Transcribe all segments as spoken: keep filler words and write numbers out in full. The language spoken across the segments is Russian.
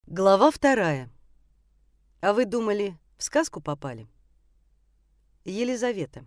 Глава вторая. А вы думали, в сказку попали? Елизавета.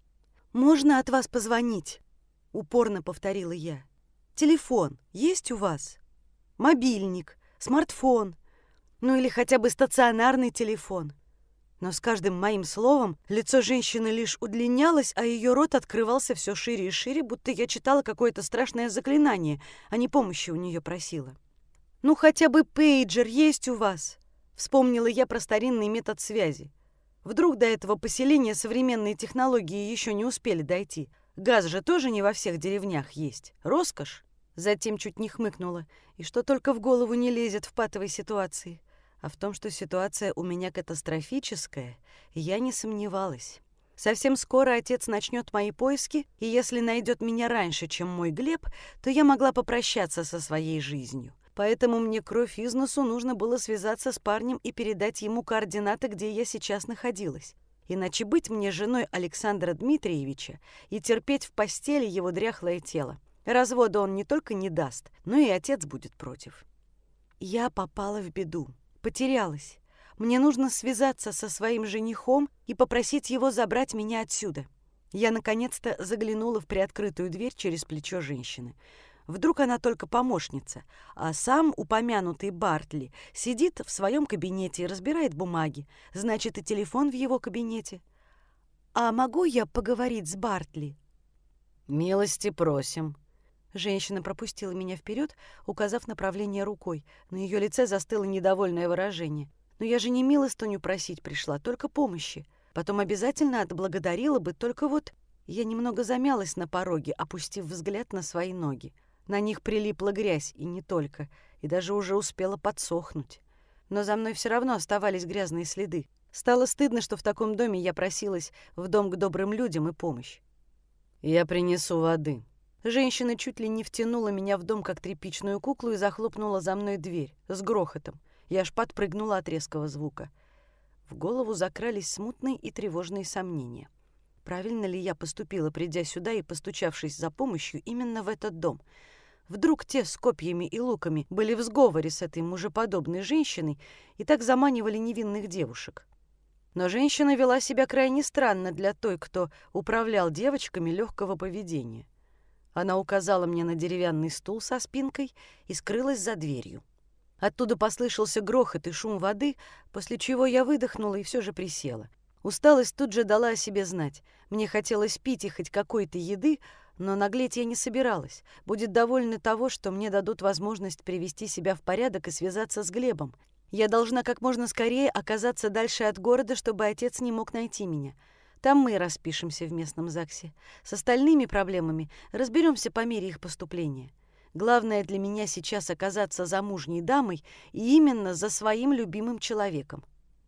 «Можно от вас позвонить?» — упорно повторила я. «Телефон есть у вас? Мобильник, смартфон, ну или хотя бы стационарный телефон». Но с каждым моим словом лицо женщины лишь удлинялось, а ее рот открывался все шире и шире, будто я читала какое-то страшное заклинание, а не помощи у нее просила. «Ну, хотя бы пейджер есть у вас?» — вспомнила я про старинный метод связи. Вдруг до этого поселения современные технологии еще не успели дойти. Газ же тоже не во всех деревнях есть. Роскошь. Затем чуть не хмыкнула. И что только в голову не лезет в патовой ситуации. А в том, что ситуация у меня катастрофическая, я не сомневалась. Совсем скоро отец начнет мои поиски, и если найдет меня раньше, чем мой Глеб, то я могла попрощаться со своей жизнью. Поэтому мне кровь из носу нужно было связаться с парнем и передать ему координаты, где я сейчас находилась. Иначе быть мне женой Александра Дмитриевича и терпеть в постели его дряхлое тело. Развода он не только не даст, но и отец будет против. Я попала в беду, потерялась. Мне нужно связаться со своим женихом и попросить его забрать меня отсюда. Я наконец-то заглянула в приоткрытую дверь через плечо женщины. Вдруг она только помощница, а сам упомянутый Бартли сидит в своем кабинете и разбирает бумаги. Значит, и телефон в его кабинете. «А могу я поговорить с Бартли?» «Милости просим». Женщина пропустила меня вперед, указав направление рукой. На ее лице застыло недовольное выражение. «Но я же не милостыню просить пришла, только помощи. Потом обязательно отблагодарила бы, только вот...» Я немного замялась на пороге, опустив взгляд на свои ноги. На них прилипла грязь, и не только, и даже уже успела подсохнуть. Но за мной все равно оставались грязные следы. Стало стыдно, что в таком доме я просилась в дом к добрым людям и помощь. «Я принесу воды». Женщина чуть ли не втянула меня в дом, как тряпичную куклу, и захлопнула за мной дверь с грохотом. Я аж подпрыгнула от резкого звука. В голову закрались смутные и тревожные сомнения. Правильно ли я поступила, придя сюда и постучавшись за помощью именно в этот дом? Вдруг те с копьями и луками были в сговоре с этой мужеподобной женщиной и так заманивали невинных девушек. Но женщина вела себя крайне странно для той, кто управлял девочками легкого поведения. Она указала мне на деревянный стул со спинкой и скрылась за дверью. Оттуда послышался грохот и шум воды, после чего я выдохнула и все же присела. Усталость тут же дала о себе знать. Мне хотелось пить и хоть какой-то еды, но наглеть я не собиралась. Будет довольна того, что мне дадут возможность привести себя в порядок и связаться с Глебом. Я должна как можно скорее оказаться дальше от города, чтобы отец не мог найти меня. Там мы и распишемся в местном ЗАГСе. С остальными проблемами разберемся по мере их поступления. Главное для меня сейчас оказаться замужней дамой и именно за своим любимым человеком.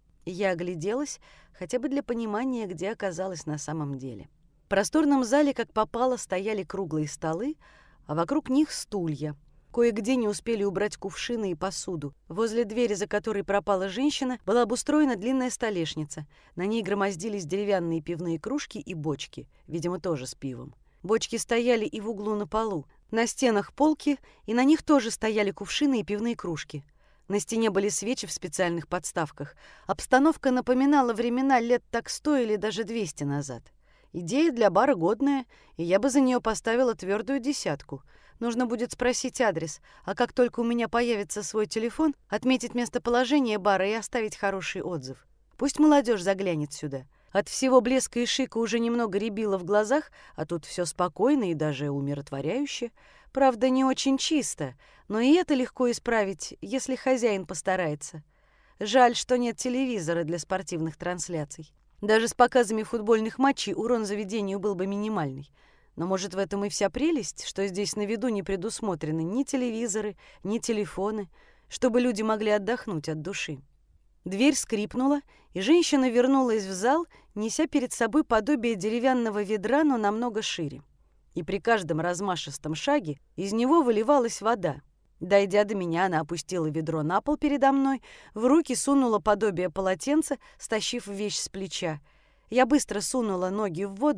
Я огляделась, хотя бы для понимания, где оказалась на самом деле. В просторном зале, как попало, стояли круглые столы, а вокруг них стулья. Кое-где не успели убрать кувшины и посуду. Возле двери, за которой пропала женщина, была обустроена длинная столешница. На ней громоздились деревянные пивные кружки и бочки, видимо, тоже с пивом. Бочки стояли и в углу на полу. На стенах полки, и на них тоже стояли кувшины и пивные кружки. На стене были свечи в специальных подставках. Обстановка напоминала времена лет так сто или даже двести назад. Идея для бара годная, и я бы за нее поставила твердую десятку. Нужно будет спросить адрес, а как только у меня появится свой телефон, отметить местоположение бара и оставить хороший отзыв. Пусть молодежь заглянет сюда. От всего блеска и шика уже немного рябило в глазах, а тут все спокойно и даже умиротворяюще. Правда, не очень чисто, но и это легко исправить, если хозяин постарается. Жаль, что нет телевизора для спортивных трансляций. Даже с показами футбольных матчей урон заведению был бы минимальный. Но, может, в этом и вся прелесть, что здесь на виду не предусмотрены ни телевизоры, ни телефоны, чтобы люди могли отдохнуть от души. Дверь скрипнула, и женщина вернулась в зал, неся перед собой подобие деревянного ведра, но намного шире. И при каждом размашистом шаге из него выливалась вода. Дойдя до меня, она опустила ведро на пол передо мной, в руки сунула подобие полотенца, стащив вещь с плеча. Я быстро сунула ноги в воду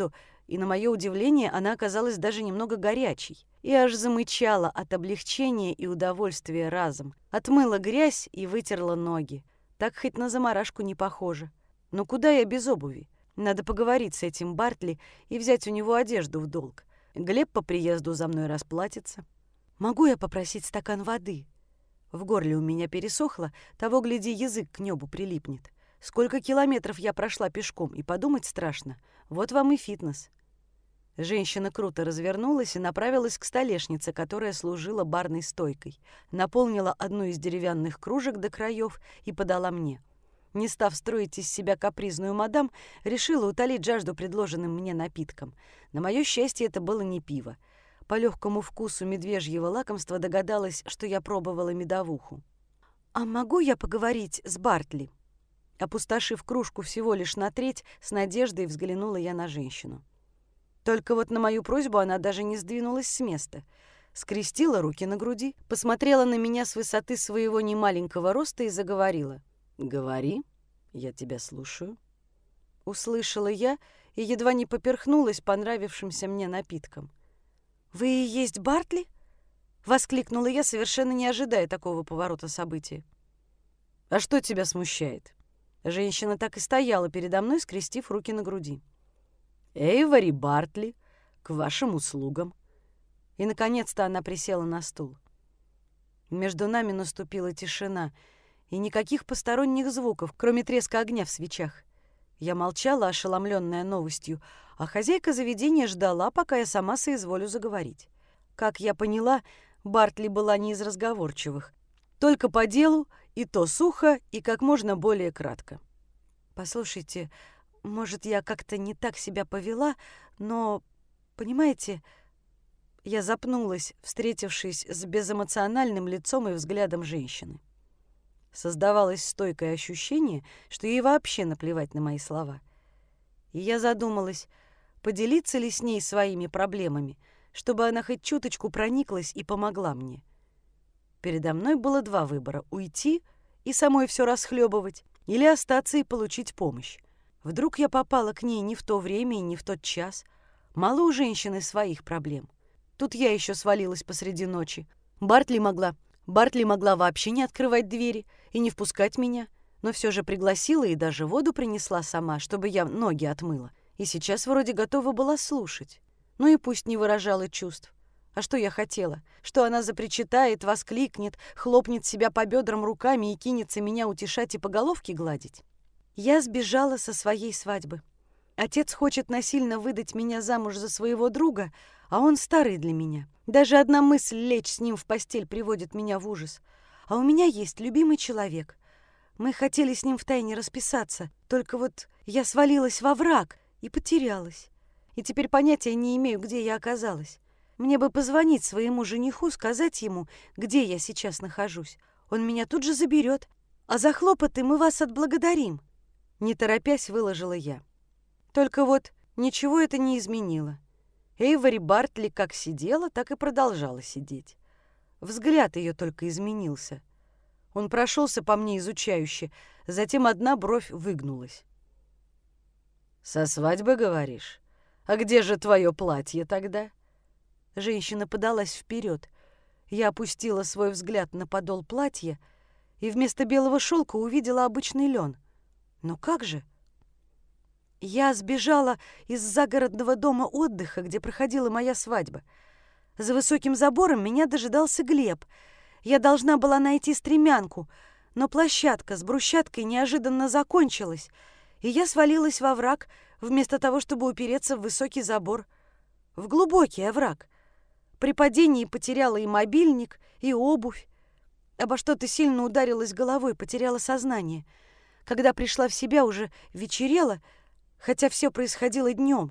и, на мое удивление, она оказалась даже немного горячей. И аж замычала от облегчения и удовольствия разом. Отмыла грязь и вытерла ноги. Так хоть на заморашку не похоже. Но куда я без обуви? Надо поговорить с этим Бартли и взять у него одежду в долг. Глеб по приезду за мной расплатится. Могу я попросить стакан воды? В горле у меня пересохло, того, гляди, язык к небу прилипнет. Сколько километров я прошла пешком, и подумать страшно. Вот вам и фитнес. Женщина круто развернулась и направилась к столешнице, которая служила барной стойкой. Наполнила одну из деревянных кружек до краев и подала мне. Не став строить из себя капризную мадам, решила утолить жажду предложенным мне напитком. На мое счастье, это было не пиво. По легкому вкусу медвежьего лакомства догадалась, что я пробовала медовуху. «А могу я поговорить с Бартли?» Опустошив кружку всего лишь на треть, с надеждой взглянула я на женщину. Только вот на мою просьбу она даже не сдвинулась с места. Скрестила руки на груди, посмотрела на меня с высоты своего немаленького роста и заговорила. «Говори, я тебя слушаю». Услышала я и едва не поперхнулась понравившимся мне напитком. «Вы и есть Бартли?» — воскликнула я, совершенно не ожидая такого поворота событий. «А что тебя смущает?» Женщина так и стояла передо мной, скрестив руки на груди. «Эйвори Бартли, к вашим услугам». И, наконец-то, она присела на стул. Между нами наступила тишина, и никаких посторонних звуков, кроме треска огня в свечах. Я молчала, ошеломленная новостью, а хозяйка заведения ждала, пока я сама соизволю заговорить. Как я поняла, Бартли была не из разговорчивых. Только по делу, и то сухо, и как можно более кратко. «Послушайте, может, я как-то не так себя повела, но, понимаете...» Я запнулась, встретившись с безэмоциональным лицом и взглядом женщины. Создавалось стойкое ощущение, что ей вообще наплевать на мои слова. И я задумалась, поделиться ли с ней своими проблемами, чтобы она хоть чуточку прониклась и помогла мне. Передо мной было два выбора — уйти и самой все расхлебывать, или остаться и получить помощь. Вдруг я попала к ней не в то время и не в тот час. Мало у женщины своих проблем. Тут я еще свалилась посреди ночи. Бартли могла... Бартли могла вообще не открывать двери и не впускать меня, но все же пригласила и даже воду принесла сама, чтобы я ноги отмыла. И сейчас вроде готова была слушать. Ну и пусть не выражала чувств. А что я хотела? Что она запричитает, воскликнет, хлопнет себя по бедрам руками и кинется меня утешать и по головке гладить? Я сбежала со своей свадьбы. Отец хочет насильно выдать меня замуж за своего друга, а он старый для меня. Даже одна мысль лечь с ним в постель приводит меня в ужас. А у меня есть любимый человек. Мы хотели с ним втайне расписаться, только вот я свалилась во враг и потерялась. И теперь понятия не имею, где я оказалась. Мне бы позвонить своему жениху, сказать ему, где я сейчас нахожусь. Он меня тут же заберет. А за хлопоты мы вас отблагодарим. Не торопясь, выложила я. Только вот ничего это не изменило. Эйвори Бартли как сидела, так и продолжала сидеть. Взгляд ее только изменился. Он прошелся по мне изучающе, затем одна бровь выгнулась. «Со свадьбы, говоришь? А где же твое платье тогда?» Женщина подалась вперед. Я опустила свой взгляд на подол платья и вместо белого шелка увидела обычный лен. Но как же? Я сбежала из загородного дома отдыха, где проходила моя свадьба. За высоким забором меня дожидался Глеб. Я должна была найти стремянку, но площадка с брусчаткой неожиданно закончилась, и я свалилась во овраг, вместо того, чтобы упереться в высокий забор. В глубокий овраг. При падении потеряла и мобильник, и обувь. Обо что-то сильно ударилась головой, потеряла сознание. Когда пришла в себя, уже вечерело, хотя все происходило днем.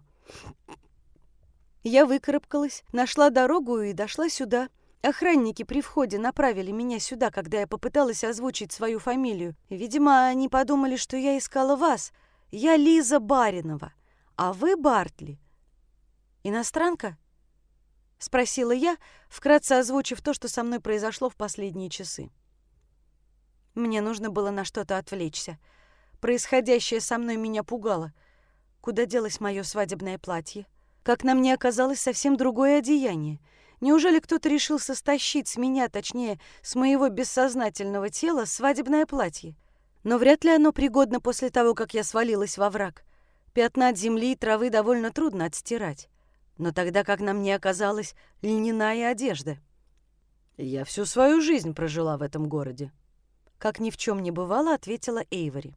Я выкарабкалась, нашла дорогу и дошла сюда. Охранники при входе направили меня сюда, когда я попыталась озвучить свою фамилию. Видимо, они подумали, что я искала вас. Я Лиза Баринова, а вы Бартли. Иностранка? Спросила я, вкратце озвучив то, что со мной произошло в последние часы. Мне нужно было на что-то отвлечься. Происходящее со мной меня пугало. Куда делось мое свадебное платье? Как на мне оказалось совсем другое одеяние. Неужели кто-то решился стащить с меня, точнее, с моего бессознательного тела, свадебное платье? Но вряд ли оно пригодно после того, как я свалилась во враг. Пятна от земли и травы довольно трудно отстирать. Но тогда, как на мне оказалась, льняная одежда. Я всю свою жизнь прожила в этом городе. Как ни в чем не бывало, ответила Эйвори.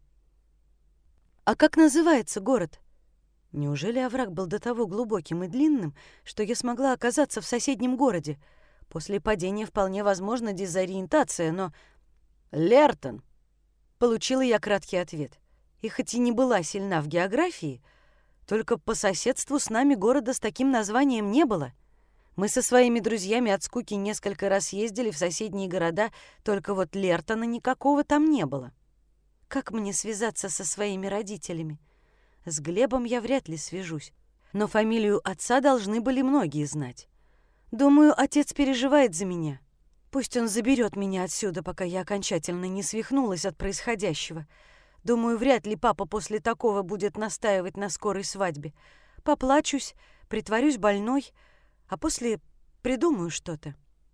А как называется город? Неужели овраг был до того глубоким и длинным, что я смогла оказаться в соседнем городе? После падения вполне возможна дезориентация, но... Лертон! Получила я краткий ответ. И хоть и не была сильна в географии, только по соседству с нами города с таким названием не было. Мы со своими друзьями от скуки несколько раз ездили в соседние города, только вот Лертона никакого там не было. Как мне связаться со своими родителями? С Глебом я вряд ли свяжусь, но фамилию отца должны были многие знать. Думаю, отец переживает за меня. Пусть он заберет меня отсюда, пока я окончательно не свихнулась от происходящего. Думаю, вряд ли папа после такого будет настаивать на скорой свадьбе. Поплачусь, притворюсь больной, а после придумаю что-то.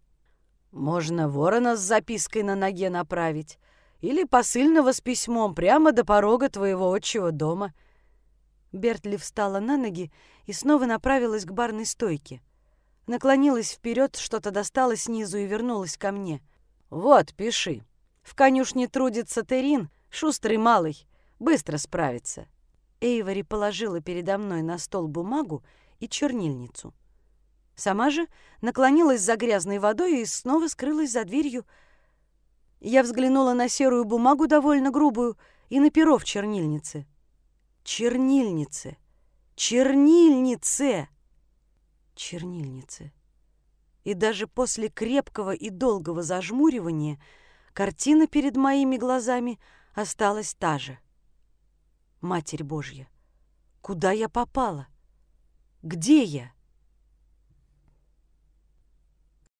Можно ворона с запиской на ноге направить или посыльного с письмом прямо до порога твоего отчего дома. Бертли встала на ноги и снова направилась к барной стойке. Наклонилась вперед, что-то достала снизу и вернулась ко мне. «Вот, пиши. В конюшне трудится Терин, шустрый малый, быстро справится». Эйвори положила передо мной на стол бумагу и чернильницу. Сама же наклонилась за грязной водой и снова скрылась за дверью. Я взглянула на серую бумагу, довольно грубую, и на перо в чернильнице. Чернильнице! Чернильнице! Чернильнице. И даже после крепкого и долгого зажмуривания картина перед моими глазами осталась та же. Матерь Божья! Куда я попала? Где я?